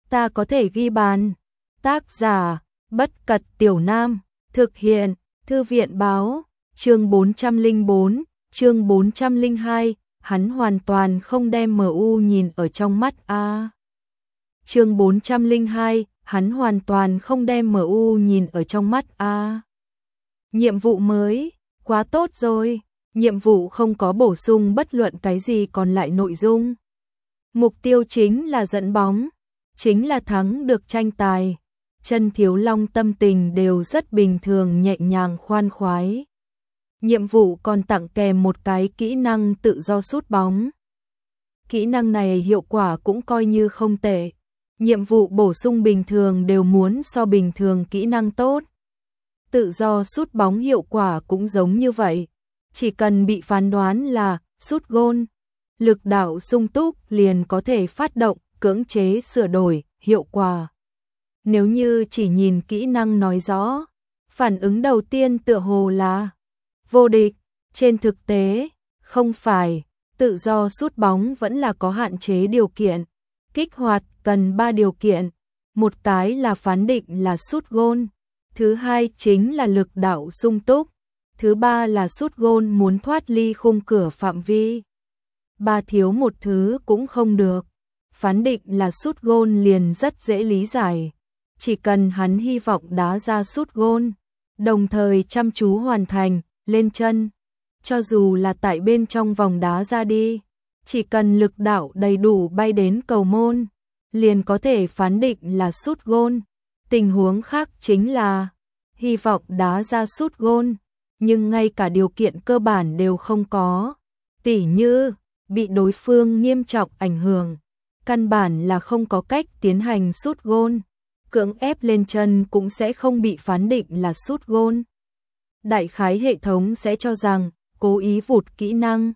ta có thể ghi bàn. Tác giả, Bất Cật Tiểu Nam, thực hiện, Thư viện báo, chương 404, chương 402, hắn hoàn toàn không đem MU nhìn ở trong mắt a. Chương 402, hắn hoàn toàn không đem MU nhìn ở trong mắt a. Nhiệm vụ mới, quá tốt rồi, nhiệm vụ không có bổ sung bất luận cái gì còn lại nội dung. Mục tiêu chính là dẫn bóng, chính là thắng được tranh tài. Chân Thiếu Long tâm tình đều rất bình thường, nhẹ nhàng khoan khoái. Nhiệm vụ còn tặng kèm một cái kỹ năng tự do sút bóng. Kỹ năng này hiệu quả cũng coi như không tệ. Nhiệm vụ bổ sung bình thường đều muốn so bình thường kỹ năng tốt. Tự do sút bóng hiệu quả cũng giống như vậy. Chỉ cần bị phán đoán là sút gôn, lực đạo sung túc liền có thể phát động, cưỡng chế sửa đổi, hiệu quả. Nếu như chỉ nhìn kỹ năng nói rõ, phản ứng đầu tiên tựa hồ là vô địch. Trên thực tế, không phải, tự do sút bóng vẫn là có hạn chế điều kiện. Kích hoạt cần 3 điều kiện, một cái là phán định là sút gôn, thứ hai chính là lực đạo sung túc, thứ ba là sút gôn muốn thoát ly khung cửa phạm vi. Ba thiếu một thứ cũng không được. Phán định là sút gôn liền rất dễ lý giải. Chỉ cần hắn hy vọng đá ra sút gôn, đồng thời chăm chú hoàn thành, lên chân. Cho dù là tại bên trong vòng đá ra đi, chỉ cần lực đạo đầy đủ bay đến cầu môn, liền có thể phán định là sút gôn. Tình huống khác chính là hy vọng đá ra sút gôn, nhưng ngay cả điều kiện cơ bản đều không có. Tỉ như bị đối phương nghiêm trọng ảnh hưởng, căn bản là không có cách tiến hành sút gôn. Cưỡng ép lên chân cũng sẽ không bị phán định là sút gôn. Đại khái hệ thống sẽ cho rằng cố ý vụt kỹ năng.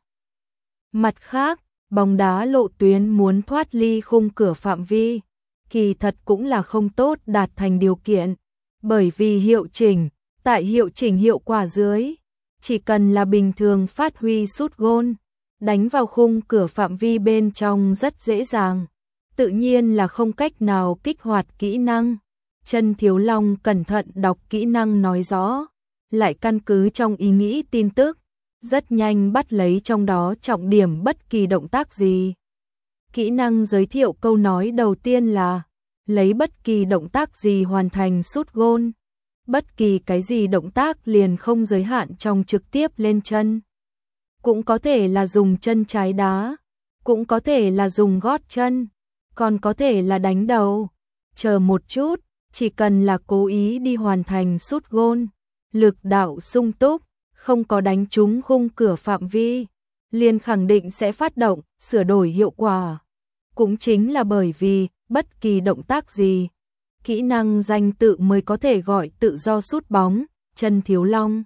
Mặt khác, bóng đá lộ tuyến muốn thoát ly khung cửa phạm vi, kỳ thật cũng là không tốt đạt thành điều kiện, bởi vì hiệu chỉnh, tại hiệu chỉnh hiệu quả dưới, chỉ cần là bình thường phát huy sút gôn, đánh vào khung cửa phạm vi bên trong rất dễ dàng. Tự nhiên là không cách nào kích hoạt kỹ năng. Chân Thiếu Long cẩn thận đọc kỹ năng nói rõ, lại căn cứ trong ý nghĩ tin tức, rất nhanh bắt lấy trong đó trọng điểm bất kỳ động tác gì. Kỹ năng giới thiệu câu nói đầu tiên là lấy bất kỳ động tác gì hoàn thành sút gôn. Bất kỳ cái gì động tác liền không giới hạn trong trực tiếp lên chân. Cũng có thể là dùng chân trái đá, cũng có thể là dùng gót chân, còn có thể là đánh đầu. Chờ một chút, chỉ cần là cố ý đi hoàn thành sút gôn, lực đạo sung túc, không có đánh trúng khung cửa phạm vi, liền khẳng định sẽ phát động, sửa đổi hiệu quả. Cũng chính là bởi vì bất kỳ động tác gì, kỹ năng danh tự mới có thể gọi tự do sút bóng. Chân Thiếu Long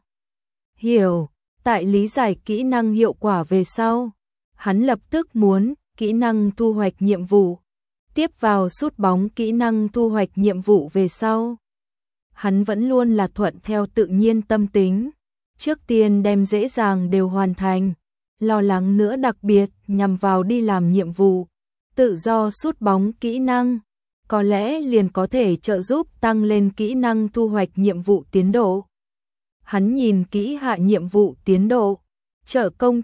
hiểu, tại lý giải kỹ năng hiệu quả về sau, hắn lập tức muốn kỹ năng thu hoạch nhiệm vụ. Tiếp vào sút bóng kỹ năng thu hoạch nhiệm vụ về sau, hắn vẫn luôn là thuận theo tự nhiên tâm tính. Trước tiên đem dễ dàng đều hoàn thành, lo lắng nữa đặc biệt nhằm vào đi làm nhiệm vụ. Tự do sút bóng kỹ năng, có lẽ liền có thể trợ giúp tăng lên kỹ năng thu hoạch nhiệm vụ tiến độ. Hắn nhìn kỹ hạ nhiệm vụ tiến độ, trợ công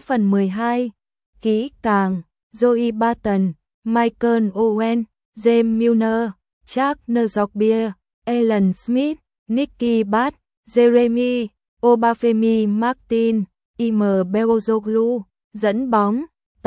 9/12, kỹ càng, Joey Barton, Michael Owen, James Milner, Jack Nzogbia, Alan Smith, Nicky Butt, Jeremy, Obafemi Martin, Im Belozoglu, dẫn bóng,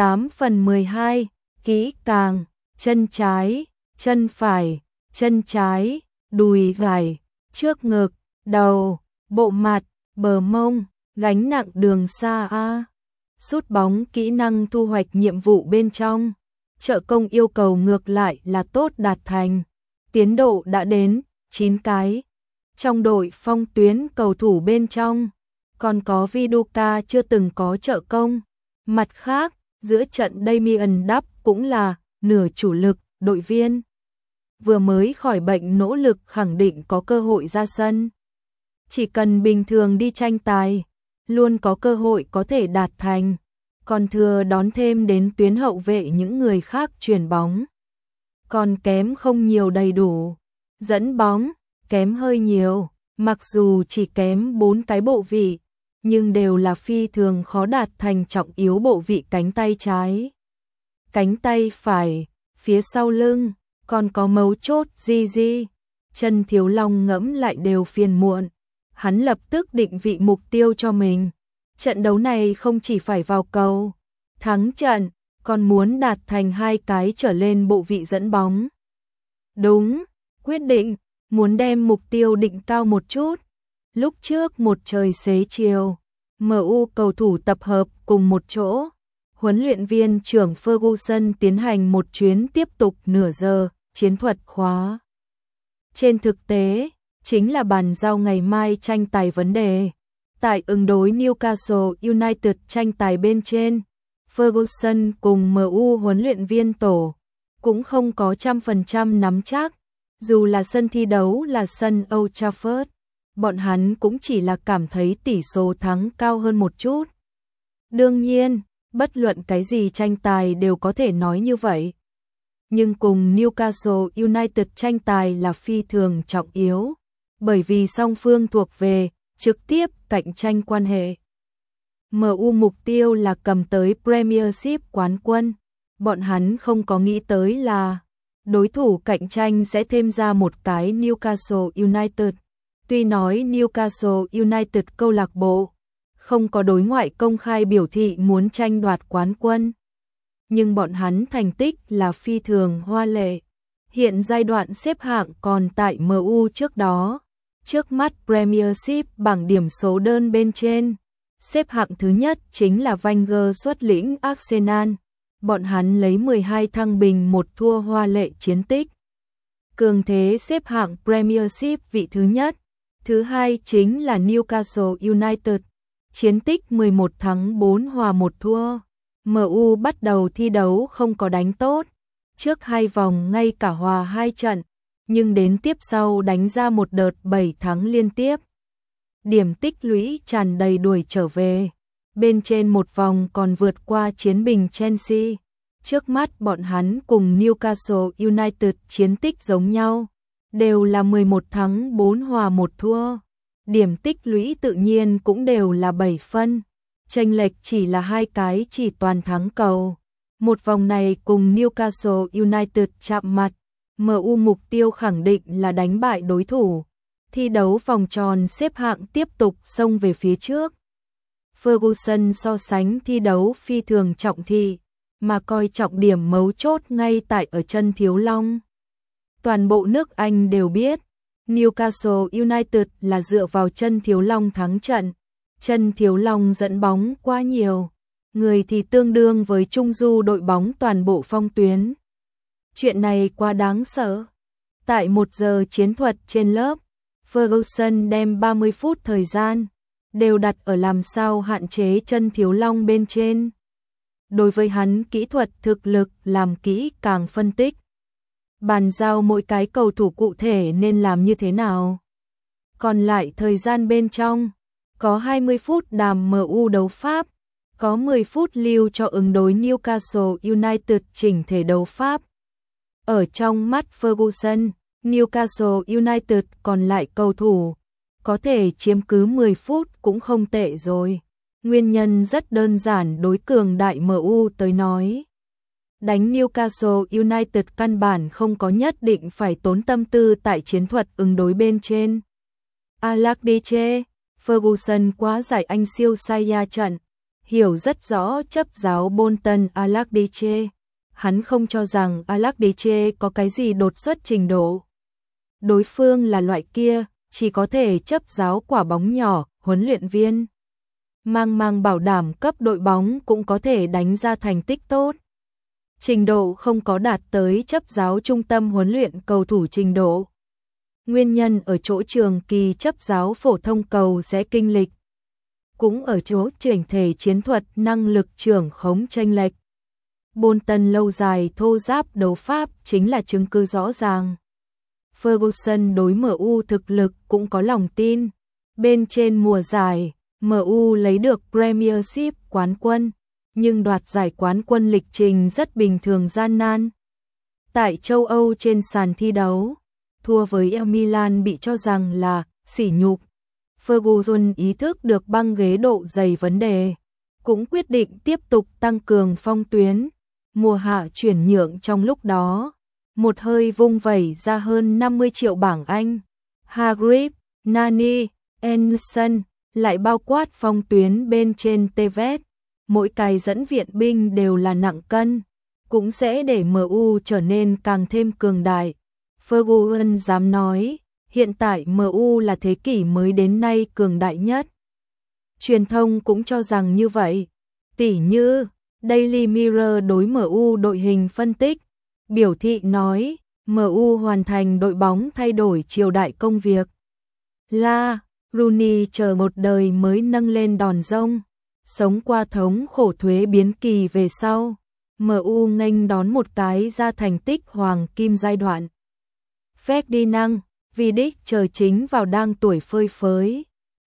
8/12, kỹ càng, chân trái, chân phải, chân trái, đùi phải, trước ngực, đầu, bộ mặt, bờ mông, gánh nặng đường xa a. Sút bóng kỹ năng thu hoạch nhiệm vụ bên trong, trợ công yêu cầu ngược lại là tốt đạt thành. Tiến độ đã đến 9 cái. Trong đội phong tuyến cầu thủ bên trong, còn có Viduka chưa từng có trợ công. Mặt khác, giữa trận Damien Duff cũng là nửa chủ lực, đội viên vừa mới khỏi bệnh nỗ lực khẳng định có cơ hội ra sân. Chỉ cần bình thường đi tranh tài, luôn có cơ hội có thể đạt thành. Còn thừa đón thêm đến tuyến hậu vệ những người khác chuyền bóng. còn kém không nhiều đầy đủ. Dẫn bóng, kém hơi nhiều, mặc dù chỉ kém 4 cái bộ vị, nhưng đều là phi thường khó đạt thành trọng yếu bộ vị cánh tay trái. Cánh tay phải, phía sau lưng, còn có mấu chốt gì. Chân Thiếu Long ngẫm lại đều phiền muộn. Hắn lập tức định vị mục tiêu cho mình. Trận đấu này không chỉ phải vào cầu, thắng trận, còn muốn đạt thành 2 cái trở lên bộ vị dẫn bóng. Đúng, quyết định, muốn đem mục tiêu định cao một chút. Lúc trước một trời xế chiều, MU cầu thủ tập hợp cùng một chỗ. Huấn luyện viên trưởng Ferguson tiến hành một chuyến tiếp tục nửa giờ, chiến thuật khóa. Trên thực tế, chính là bàn giao ngày mai tranh tài vấn đề. Tại ứng đối Newcastle United tranh tài bên trên, Ferguson cùng MU huấn luyện viên tổ cũng không có 100% nắm chắc. Dù là sân thi đấu là sân Old Trafford, bọn hắn cũng chỉ là cảm thấy tỷ số thắng cao hơn một chút. Đương nhiên, bất luận cái gì tranh tài đều có thể nói như vậy. Nhưng cùng Newcastle United tranh tài là phi thường trọng yếu, bởi vì song phương thuộc về trực tiếp cạnh tranh quan hệ. MU mục tiêu là cầm tới Premiership quán quân. Bọn hắn không có nghĩ tới là đối thủ cạnh tranh sẽ thêm ra một cái Newcastle United. Tuy nói Newcastle United câu lạc bộ không có đối ngoại công khai biểu thị muốn tranh đoạt quán quân, nhưng bọn hắn thành tích là phi thường hoa lệ. Hiện giai đoạn xếp hạng còn tại MU trước đó. Trước mắt Premiership bảng điểm số đơn bên trên, xếp hạng thứ nhất chính là Wenger xuất lĩnh Arsenal. Bọn hắn lấy 12 thăng bình 1 thua hoa lệ chiến tích. Cường thế xếp hạng Premiership vị thứ nhất. Thứ hai chính là Newcastle United. Chiến tích 11 thắng 4 hòa 1 thua. MU bắt đầu thi đấu không có đánh tốt. Trước 2 vòng ngay cả hòa 2 trận. Nhưng đến tiếp sau đánh ra một đợt 7 thắng liên tiếp. Điểm tích lũy tràn đầy đuổi trở về. Bên trên một vòng còn vượt qua chiến bình Chelsea. Trước mắt bọn hắn cùng Newcastle United chiến tích giống nhau. Đều là 11 thắng 4 hòa 1 thua. Điểm tích lũy tự nhiên cũng đều là 7 phân. Chênh lệch chỉ là 2 cái chỉ toàn thắng cầu. Một vòng này cùng Newcastle United chạm mặt. MU mục tiêu khẳng định là đánh bại đối thủ. Thi đấu vòng tròn xếp hạng tiếp tục xông về phía trước. Ferguson so sánh thi đấu phi thường trọng thị, mà coi trọng điểm mấu chốt ngay tại ở chân Thiếu Long. Toàn bộ nước Anh đều biết, Newcastle United là dựa vào chân Thiếu Long thắng trận. Chân Thiếu Long dẫn bóng quá nhiều, người thì tương đương với trung du đội bóng toàn bộ phong tuyến. Chuyện này quá đáng sợ. Tại 1 giờ chiến thuật trên lớp, Ferguson đem 30 phút thời gian đều đặt ở làm sao hạn chế chân Thiếu Long bên trên. Đối với hắn kỹ thuật thực lực làm kỹ càng phân tích. Bàn giao mỗi cái cầu thủ cụ thể nên làm như thế nào. Còn lại thời gian bên trong, có 20 phút đàm MU đấu pháp, có 10 phút lưu cho ứng đối Newcastle United chỉnh thể đấu pháp. Ở trong mắt Ferguson, Newcastle United còn lại cầu thủ có thể chiếm cứ 10 phút cũng không tệ rồi. Nguyên nhân rất đơn giản đối cường đại MU tới nói. Đánh Newcastle United căn bản không có nhất định phải tốn tâm tư tại chiến thuật ứng đối bên trên. Alakdiche, Ferguson quá giải anh siêu Saya trận, hiểu rất rõ chấp giáo Bolton Alakdiche. Hắn không cho rằng Alakdiche có cái gì đột xuất trình độ. Đối phương là loại kia, chỉ có thể chấp giáo quả bóng nhỏ, huấn luyện viên. Mang bảo đảm cấp đội bóng cũng có thể đánh ra thành tích tốt. Trình độ không có đạt tới chấp giáo trung tâm huấn luyện cầu thủ trình độ. Nguyên nhân ở chỗ trường kỳ chấp giáo phổ thông cầu sẽ kinh lịch. Cũng ở chỗ chỉnh thể chiến thuật năng lực trưởng khống chênh lệch. Bolton lâu dài thô ráp đấu pháp chính là chứng cứ rõ ràng. Ferguson đối MU thực lực cũng có lòng tin. Bên trên mùa giải, MU lấy được Premiership quán quân, nhưng đoạt giải quán quân lịch trình rất bình thường gian nan. Tại châu Âu trên sàn thi đấu, thua với El Milan bị cho rằng là sỉ nhục. Ferguson ý thức được băng ghế độ dày vấn đề, cũng quyết định tiếp tục tăng cường phong tuyến. Mùa hạ chuyển nhượng trong lúc đó, một hơi vung vẩy ra hơn 50 triệu bảng Anh. Hargreaves, Nani, Anderson lại bao quát phong tuyến bên trên Tevez. Mỗi cái dẫn viện binh đều là nặng cân, cũng sẽ để MU trở nên càng thêm cường đại. Ferguson dám nói, hiện tại MU là thế kỷ mới đến nay cường đại nhất. Truyền thông cũng cho rằng như vậy. Tỉ như Daily Mirror đối MU đội hình phân tích, biểu thị nói, MU hoàn thành đội bóng thay đổi triều đại công việc. La Rooney chờ một đời mới nâng lên đòn rông, sống qua thống khổ thuế biến kỳ về sau. MU nghênh đón một cái ra thành tích hoàng kim giai đoạn. Ferdinand, Vidic chờ chính vào đang tuổi phơi phới.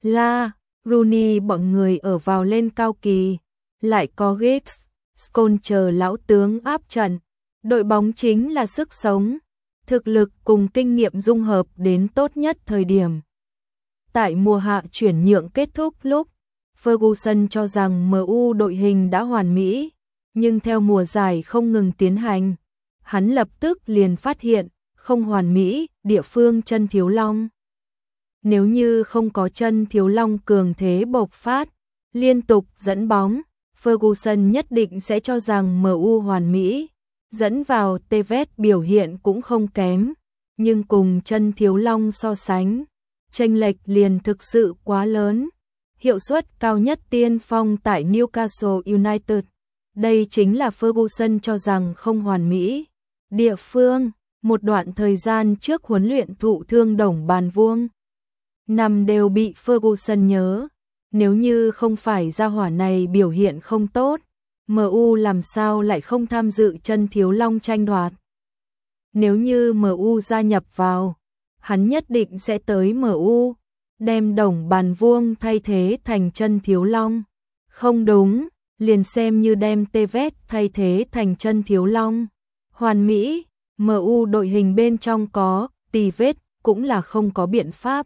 La Rooney bọn người ở vào lên cao kỳ, lại có Giggs, Scholes chờ lão tướng áp trận. Đội bóng chính là sức sống, thực lực cùng kinh nghiệm dung hợp đến tốt nhất thời điểm. Tại mùa hạ chuyển nhượng kết thúc lúc, Ferguson cho rằng MU đội hình đã hoàn mỹ, nhưng theo mùa giải không ngừng tiến hành, hắn lập tức liền phát hiện không hoàn mỹ địa phương chân thiếu long. Nếu như không có chân thiếu long cường thế bộc phát, liên tục dẫn bóng, Ferguson nhất định sẽ cho rằng MU hoàn mỹ. Dẫn vào Tevez biểu hiện cũng không kém, nhưng cùng chân thiếu long so sánh, chênh lệch liền thực sự quá lớn. Hiệu suất cao nhất tiên phong tại Newcastle United, đây chính là Ferguson cho rằng không hoàn mỹ. Địa phương, một đoạn thời gian trước huấn luyện thụ thương Đồng Bàn Vuông, năm đều bị Ferguson nhớ. Nếu như không phải gia hỏa này biểu hiện không tốt, MU làm sao lại không tham dự chân thiếu long tranh đoạt. Nếu như MU gia nhập vào, hắn nhất định sẽ tới MU, đem Đồng Bàn Vuông thay thế thành chân thiếu long. Không đúng, liền xem như đem Tevez thay thế thành chân thiếu long. Hoàn mỹ, MU đội hình bên trong có Tevez cũng là không có biện pháp.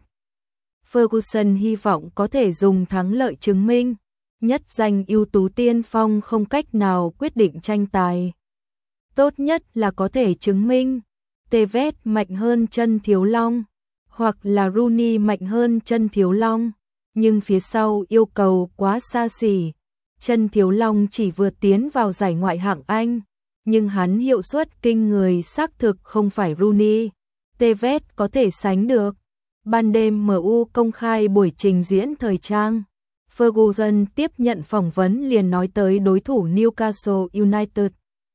Ferguson hy vọng có thể dùng thắng lợi chứng minh, nhất danh ưu tú tiên phong không cách nào quyết định tranh tài. Tốt nhất là có thể chứng minh Tevez mạnh hơn chân thiếu long, hoặc là Rooney mạnh hơn chân thiếu long, nhưng phía sau yêu cầu quá xa xỉ. Chân thiếu long chỉ vừa tiến vào giải ngoại hạng Anh, nhưng hắn hiệu suất kinh người xác thực không phải Rooney. Tevez có thể sánh được. Ban đêm MU công khai buổi trình diễn thời trang. Ferguson tiếp nhận phỏng vấn liền nói tới đối thủ Newcastle United.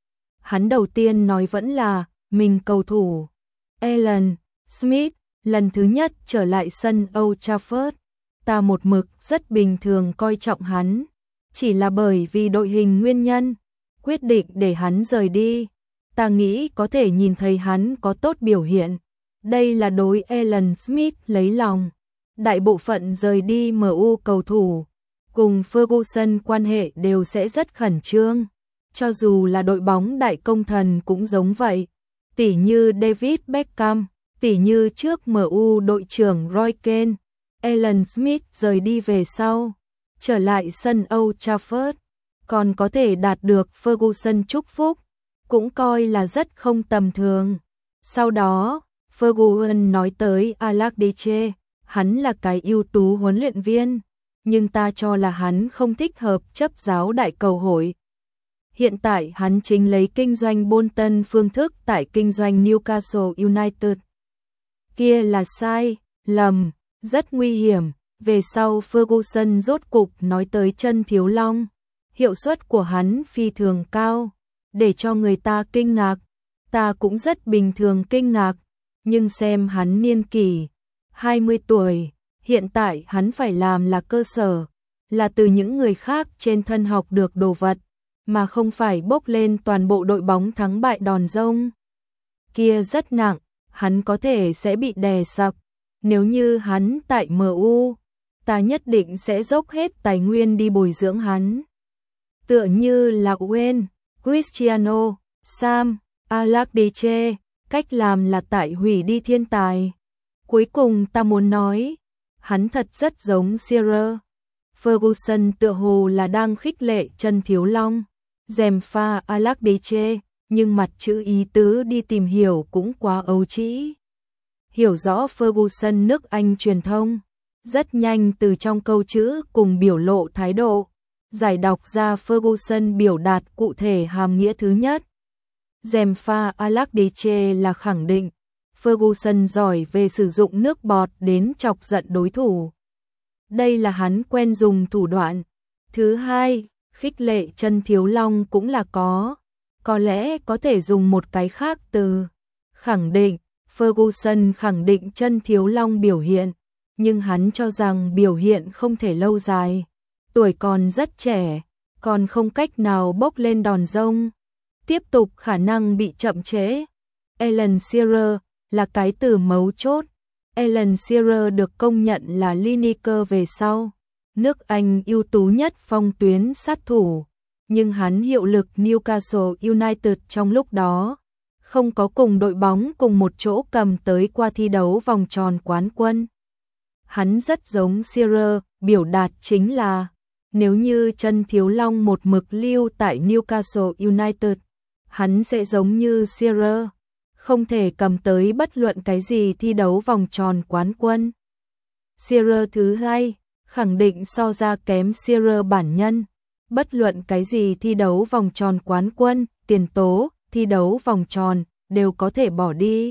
Hắn đầu tiên nói vẫn là mình cầu thủ Alan Smith lần thứ nhất trở lại sân Old Trafford. Ta một mực rất bình thường coi trọng hắn, chỉ là bởi vì đội hình nguyên nhân, quyết định để hắn rời đi. Ta nghĩ có thể nhìn thấy hắn có tốt biểu hiện. Đây là đối Alan Smith lấy lòng. Đại bộ phận rời đi MU cầu thủ cùng Ferguson quan hệ đều sẽ rất khẩn trương. Cho dù là đội bóng đại công thần cũng giống vậy. Tỉ như David Beckham, tỉ như trước MU đội trưởng Roy Keane. Alan Smith rời đi về sau, trở lại sân Old Trafford, còn có thể đạt được Ferguson chúc phúc, cũng coi là rất không tầm thường. Sau đó, Ferguson nói tới Alex Deche, hắn là cái ưu tú huấn luyện viên, nhưng ta cho là hắn không thích hợp chấp giáo đại cầu hội. Hiện tại hắn chính lấy kinh doanh Bolton phương thức tại kinh doanh Newcastle United. Kia là sai, lầm, rất nguy hiểm. Về sau Ferguson rốt cục nói tới chân thiếu long. Hiệu suất của hắn phi thường cao, để cho người ta kinh ngạc. Ta cũng rất bình thường kinh ngạc, nhưng xem hắn niên kỷ 20 tuổi, hiện tại hắn phải làm là cơ sở, là từ những người khác trên thân học được đồ vật, mà không phải bốc lên toàn bộ đội bóng thắng bại đòn rông. Kia rất nặng, hắn có thể sẽ bị đè sập. Nếu như hắn tại MU, ta nhất định sẽ dốc hết tài nguyên đi bồi dưỡng hắn. Tựa như là Wayne, Cristiano, Sam, Alakdiche, cách làm là tại hủy đi thiên tài. Cuối cùng ta muốn nói, hắn thật rất giống Sir Ferguson, tựa hồ là đang khích lệ Trần Thiếu Long. Dèm pha Alakdiche, nhưng mặt chữ ý tứ đi tìm hiểu cũng quá ấu trĩ. Hiểu rõ Ferguson nước Anh truyền thông, rất nhanh từ trong câu chữ cùng biểu lộ thái độ, giải đọc ra Ferguson biểu đạt cụ thể hàm nghĩa thứ nhất. Dèm pha Alakdiche là khẳng định Ferguson giỏi về sử dụng nước bọt đến chọc giận đối thủ. Đây là hắn quen dùng thủ đoạn. Thứ hai, khích lệ Trần Thiếu Long cũng là có lẽ có thể dùng một cái khác từ. Khẳng định, Ferguson khẳng định Trần Thiếu Long biểu hiện, nhưng hắn cho rằng biểu hiện không thể lâu dài. Tuổi còn rất trẻ, còn không cách nào bốc lên đòn rông. Tiếp tục khả năng bị chậm trễ. Alan Shearer là cái từ mấu chốt. Alan Shearer được công nhận là Lineker về sau nước Anh ưu tú nhất phong tuyến sát thủ, nhưng hắn hiệu lực Newcastle United trong lúc đó, không có cùng đội bóng cùng một chỗ cầm tới qua thi đấu vòng tròn quán quân. Hắn rất giống Shearer, biểu đạt chính là nếu như Trần Thiếu Long một mực lưu tại Newcastle United, hắn sẽ giống như Shearer, không thể cầm tới bất luận cái gì thi đấu vòng tròn quán quân. Shearer thứ hai, khẳng định so ra kém Shearer bản nhân, bất luận cái gì thi đấu vòng tròn quán quân, tiền tố, thi đấu vòng tròn, đều có thể bỏ đi.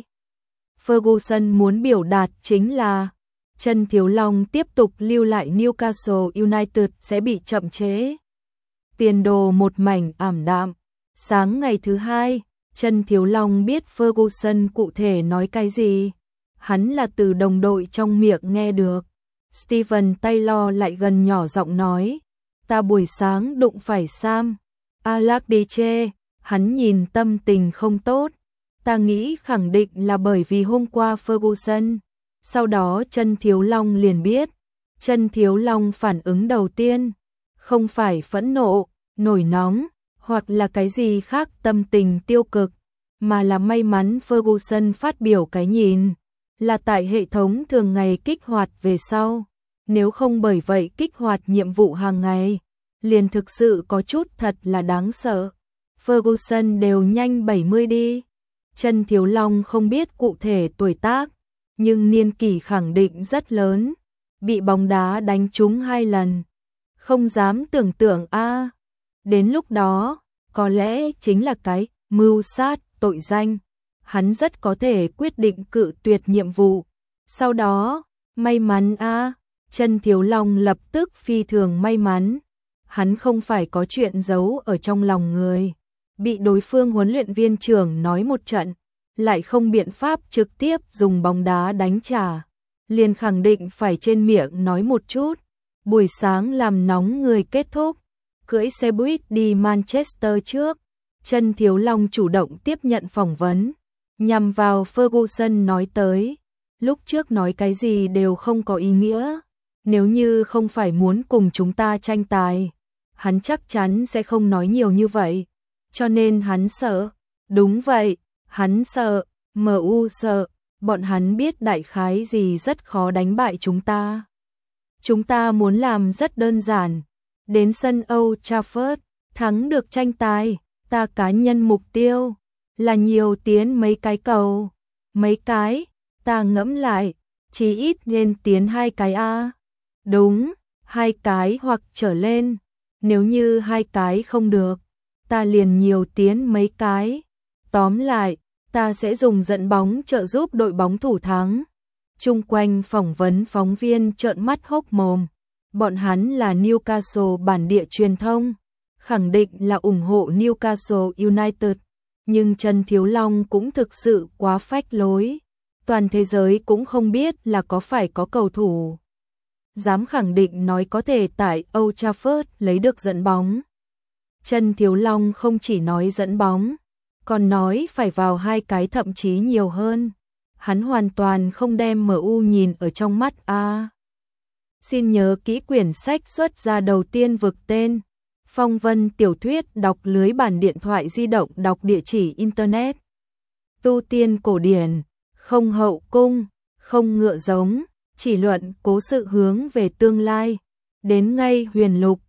Ferguson muốn biểu đạt chính là Trần Thiếu Long tiếp tục lưu lại Newcastle United sẽ bị chậm trễ. Tiền đồ một mảnh ảm đạm. Sáng ngày thứ hai, Trần Thiếu Long biết Ferguson cụ thể nói cái gì. Hắn là từ đồng đội trong miệng nghe được. Steven Taylor lại gần nhỏ giọng nói, ta buổi sáng đụng phải Sam Alakdiche, hắn nhìn tâm tình không tốt. Ta nghĩ khẳng định là bởi vì hôm qua Ferguson. Sau đó Trần Thiếu Long liền biết. Trần Thiếu Long phản ứng đầu tiên, không phải phẫn nộ, nổi nóng, hoặc là cái gì khác tâm tình tiêu cực, mà là may mắn Ferguson phát biểu cái nhìn, là tại hệ thống thường ngày kích hoạt về sau. Nếu không bởi vậy kích hoạt nhiệm vụ hàng ngày, liền thực sự có chút thật là đáng sợ. Ferguson đều nhanh 70 đi. Trần Thiếu Long không biết cụ thể tuổi tác, nhưng niên kỷ khẳng định rất lớn. Bị bóng đá đánh trúng 2 lần. Không dám tưởng tượng a. Đến lúc đó, có lẽ chính là cái mưu sát tội danh. Hắn rất có thể quyết định cự tuyệt nhiệm vụ. Sau đó, may mắn a. Trần Thiếu Long lập tức phi thường may mắn. Hắn không phải có chuyện giấu ở trong lòng người. Bị đối phương huấn luyện viên trưởng nói một trận, lại không biện pháp trực tiếp dùng bóng đá đánh trả. Liền khẳng định phải trên miệng nói một chút. Buổi sáng làm nóng người kết thúc. Cưỡi xe buýt đi Manchester trước. Trần Thiếu Long chủ động tiếp nhận phỏng vấn. Nhằm vào Ferguson nói tới. Lúc trước nói cái gì đều không có ý nghĩa. Nếu như không phải muốn cùng chúng ta tranh tài, hắn chắc chắn sẽ không nói nhiều như vậy. Cho nên hắn sợ. Đúng vậy, hắn sợ. MU sợ. Bọn hắn biết đại khái gì rất khó đánh bại chúng ta. Chúng ta muốn làm rất đơn giản. Đến sân Old Trafford, thắng được tranh tài. Ta cá nhân mục tiêu là nhiều tiến mấy cái cầu. Mấy cái, ta ngẫm lại, chỉ ít nên tiến 2 cái a. Đúng, 2 cái hoặc trở lên. Nếu như 2 cái không được, ta liền nhiều tiến mấy cái. Tóm lại, ta sẽ dùng dẫn bóng trợ giúp đội bóng thủ thắng. Chung quanh phỏng vấn phóng viên trợn mắt hốc mồm. Bọn hắn là Newcastle bản địa truyền thông, khẳng định là ủng hộ Newcastle United. Nhưng Trần Thiếu Long cũng thực sự quá phách lối. Toàn thế giới cũng không biết là có phải có cầu thủ dám khẳng định nói có thể tại Old Trafford lấy được dẫn bóng. Trần Thiếu Long không chỉ nói dẫn bóng, còn nói phải vào 2 cái thậm chí nhiều hơn. Hắn hoàn toàn không đem MU nhìn ở trong mắt a. Xin nhớ kỹ quyển sách xuất ra đầu tiên vực tên. Phong vân tiểu thuyết đọc lưới bản điện thoại di động đọc địa chỉ internet tu tiên cổ điển, không hậu cung, không ngựa giống, chỉ luận cố sự hướng về tương lai. Đến ngay huyền lục,